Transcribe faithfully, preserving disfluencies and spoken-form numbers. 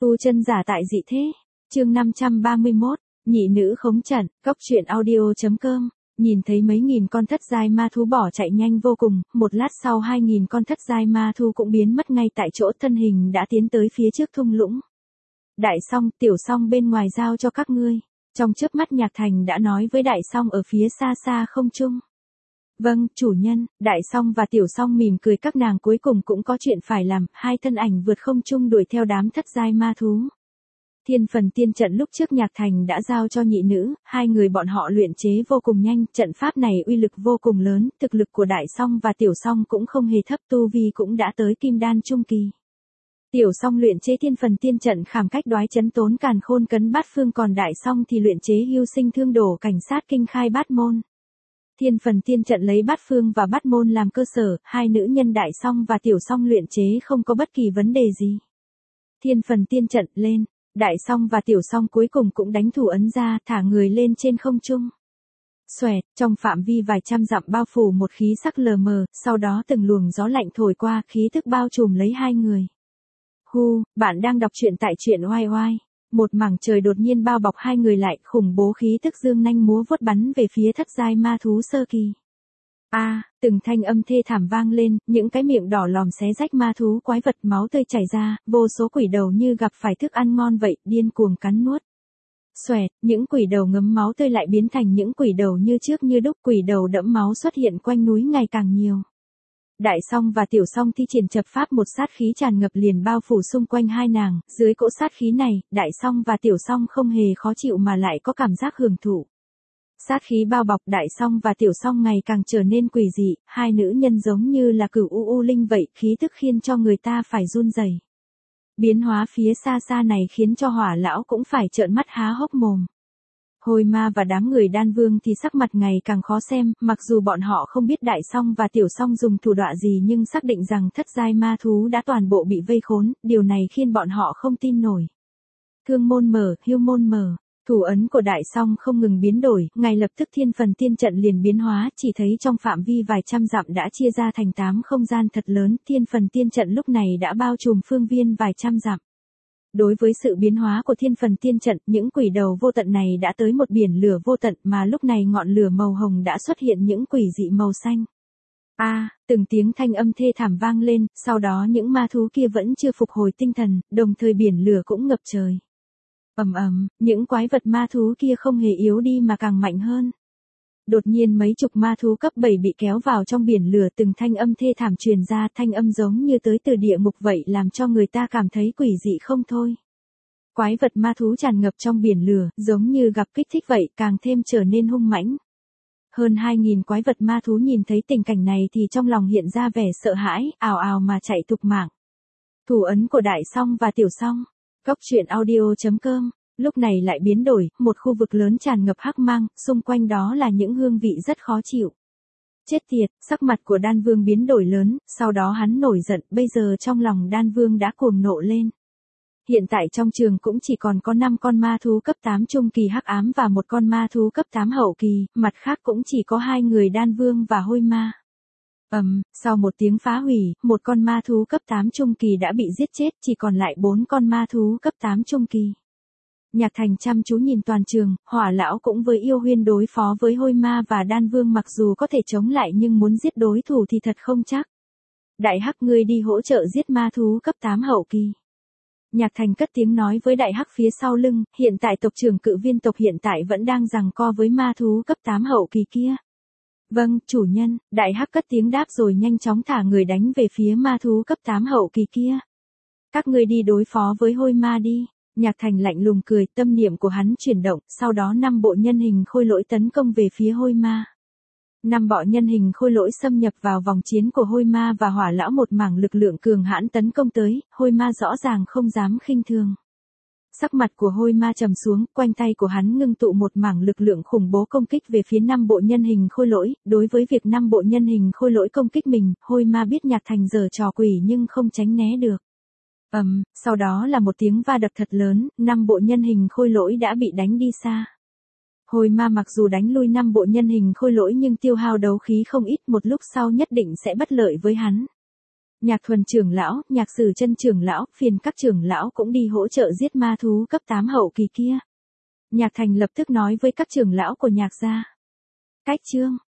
Tu chân giả tại dị thế. Chương năm trăm ba mươi mốt, nhị nữ khống trận, cốc truyện audio.com. Nhìn thấy mấy nghìn con thất giai ma thú bỏ chạy nhanh vô cùng, một lát sau hai nghìn con thất giai ma thú cũng biến mất ngay tại chỗ, thân hình đã tiến tới phía trước thung lũng. Đại Song, Tiểu Song bên ngoài giao cho các ngươi. Trong chớp mắt Nhạc Thành đã nói với Đại Song ở phía xa xa không trung. Vâng, chủ nhân. Đại Song và Tiểu Song mỉm cười, các nàng cuối cùng cũng có chuyện phải làm, hai thân ảnh vượt không trung đuổi theo đám thất giai ma thú. Thiên phần tiên trận lúc trước Nhạc Thành đã giao cho nhị nữ, hai người bọn họ luyện chế vô cùng nhanh, trận pháp này uy lực vô cùng lớn, thực lực của Đại Song và Tiểu Song cũng không hề thấp, tu vi cũng đã tới kim đan trung kỳ. Tiểu Song luyện chế thiên phần tiên trận khảm cách đoái chấn tốn càn khôn cấn bát phương, còn Đại Song thì luyện chế hưu sinh thương đổ cảnh sát kinh khai bát môn. Thiên phần tiên trận lấy bát phương và bát môn làm cơ sở, hai nữ nhân Đại Song và Tiểu Song luyện chế không có bất kỳ vấn đề gì. Thiên phần tiên trận lên, Đại Song và Tiểu Song cuối cùng cũng đánh thủ ấn ra, thả người lên trên không trung. Xoẹt, trong phạm vi vài trăm dặm bao phủ một khí sắc lờ mờ, sau đó từng luồng gió lạnh thổi qua, khí tức bao trùm lấy hai người. Hu, bạn đang đọc truyện tại truyện oai oai. Một mảng trời đột nhiên bao bọc hai người lại, khủng bố khí tức dương nanh múa vuốt bắn về phía thất giai ma thú sơ kỳ. A, à, từng thanh âm thê thảm vang lên, những cái miệng đỏ lòm xé rách ma thú quái vật, máu tươi chảy ra, vô số quỷ đầu như gặp phải thức ăn ngon vậy, điên cuồng cắn nuốt. Xoẹt, những quỷ đầu ngấm máu tươi lại biến thành những quỷ đầu như trước như đúc, quỷ đầu đẫm máu xuất hiện quanh núi ngày càng nhiều. Đại Song và Tiểu Song thi triển chập pháp, một sát khí tràn ngập liền bao phủ xung quanh hai nàng, dưới cỗ sát khí này, Đại Song và Tiểu Song không hề khó chịu mà lại có cảm giác hưởng thụ. Sát khí bao bọc Đại Song và Tiểu Song ngày càng trở nên quỷ dị, hai nữ nhân giống như là cửu u u linh vậy, khí tức khiến cho người ta phải run rẩy. Biến hóa phía xa xa này khiến cho Hỏa lão cũng phải trợn mắt há hốc mồm. Hôi ma và đám người đan vương thì sắc mặt ngày càng khó xem, mặc dù bọn họ không biết Đại Song và Tiểu Song dùng thủ đoạn gì nhưng xác định rằng thất giai ma thú đã toàn bộ bị vây khốn, điều này khiến bọn họ không tin nổi. Thương môn mở, hưu môn mở, thủ ấn của Đại Song không ngừng biến đổi, ngay lập tức thiên phần tiên trận liền biến hóa, chỉ thấy trong phạm vi vài trăm dặm đã chia ra thành tám không gian thật lớn, thiên phần tiên trận lúc này đã bao trùm phương viên vài trăm dặm. Đối với sự biến hóa của thiên phần tiên trận, những quỷ đầu vô tận này đã tới một biển lửa vô tận, mà lúc này ngọn lửa màu hồng đã xuất hiện những quỷ dị màu xanh. A, à, từng tiếng thanh âm thê thảm vang lên, sau đó những ma thú kia vẫn chưa phục hồi tinh thần, đồng thời biển lửa cũng ngập trời. Ầm ầm, những quái vật ma thú kia không hề yếu đi mà càng mạnh hơn. Đột nhiên mấy chục ma thú cấp bảy bị kéo vào trong biển lửa, từng thanh âm thê thảm truyền ra, thanh âm giống như tới từ địa ngục vậy, làm cho người ta cảm thấy quỷ dị không thôi. Quái vật ma thú tràn ngập trong biển lửa, giống như gặp kích thích vậy, càng thêm trở nên hung mãnh. Hơn hai nghìn quái vật ma thú nhìn thấy tình cảnh này thì trong lòng hiện ra vẻ sợ hãi, ào ào mà chạy thục mạng. Thủ ấn của Đại Song và Tiểu Song. Cốc truyện audio.com. Lúc này lại biến đổi, một khu vực lớn tràn ngập hắc mang, xung quanh đó là những hương vị rất khó chịu. Chết tiệt, sắc mặt của Đan Vương biến đổi lớn, sau đó hắn nổi giận, bây giờ trong lòng Đan Vương đã cuồng nộ lên. Hiện tại trong trường cũng chỉ còn có năm con ma thú cấp tám trung kỳ hắc ám và một con ma thú cấp tám hậu kỳ, mặt khác cũng chỉ có hai người Đan Vương và Hôi ma. Ầm, um, sau một tiếng phá hủy, một con ma thú cấp tám trung kỳ đã bị giết chết, chỉ còn lại bốn con ma thú cấp tám trung kỳ. Nhạc Thành chăm chú nhìn toàn trường, Hỏa lão cũng với yêu huyên đối phó với Hôi ma và Đan Vương mặc dù có thể chống lại nhưng muốn giết đối thủ thì thật không chắc. Đại Hắc, ngươi đi hỗ trợ giết ma thú cấp tám hậu kỳ. Nhạc Thành cất tiếng nói với Đại Hắc phía sau lưng, hiện tại tộc trưởng Cự Viên tộc hiện tại vẫn đang giằng co với ma thú cấp tám hậu kỳ kia. Vâng, chủ nhân. Đại Hắc cất tiếng đáp rồi nhanh chóng thả người đánh về phía ma thú cấp tám hậu kỳ kia. Các ngươi đi đối phó với Hôi ma đi. Nhạc Thành lạnh lùng cười, tâm niệm của hắn chuyển động, sau đó năm bộ nhân hình khôi lỗi tấn công về phía Hôi ma. Năm bộ nhân hình khôi lỗi xâm nhập vào vòng chiến của Hôi ma và Hỏa lão, một mảng lực lượng cường hãn tấn công tới, Hôi ma rõ ràng không dám khinh thường. Sắc mặt của Hôi ma trầm xuống, quanh tay của hắn ngưng tụ một mảng lực lượng khủng bố công kích về phía năm bộ nhân hình khôi lỗi, đối với việc năm bộ nhân hình khôi lỗi công kích mình, Hôi ma biết Nhạc Thành giở trò quỷ nhưng không tránh né được. Ầm, um, sau đó là một tiếng va đập thật lớn, năm bộ nhân hình khôi lỗi đã bị đánh đi xa. Hôi ma mặc dù đánh lui năm bộ nhân hình khôi lỗi nhưng tiêu hao đấu khí không ít, một lúc sau nhất định sẽ bất lợi với hắn. Nhạc Thuần trưởng lão, Nhạc Sử Chân trưởng lão, phiền các trưởng lão cũng đi hỗ trợ giết ma thú cấp tám hậu kỳ kia. Nhạc Thành lập tức nói với các trưởng lão của Nhạc gia. Cách chương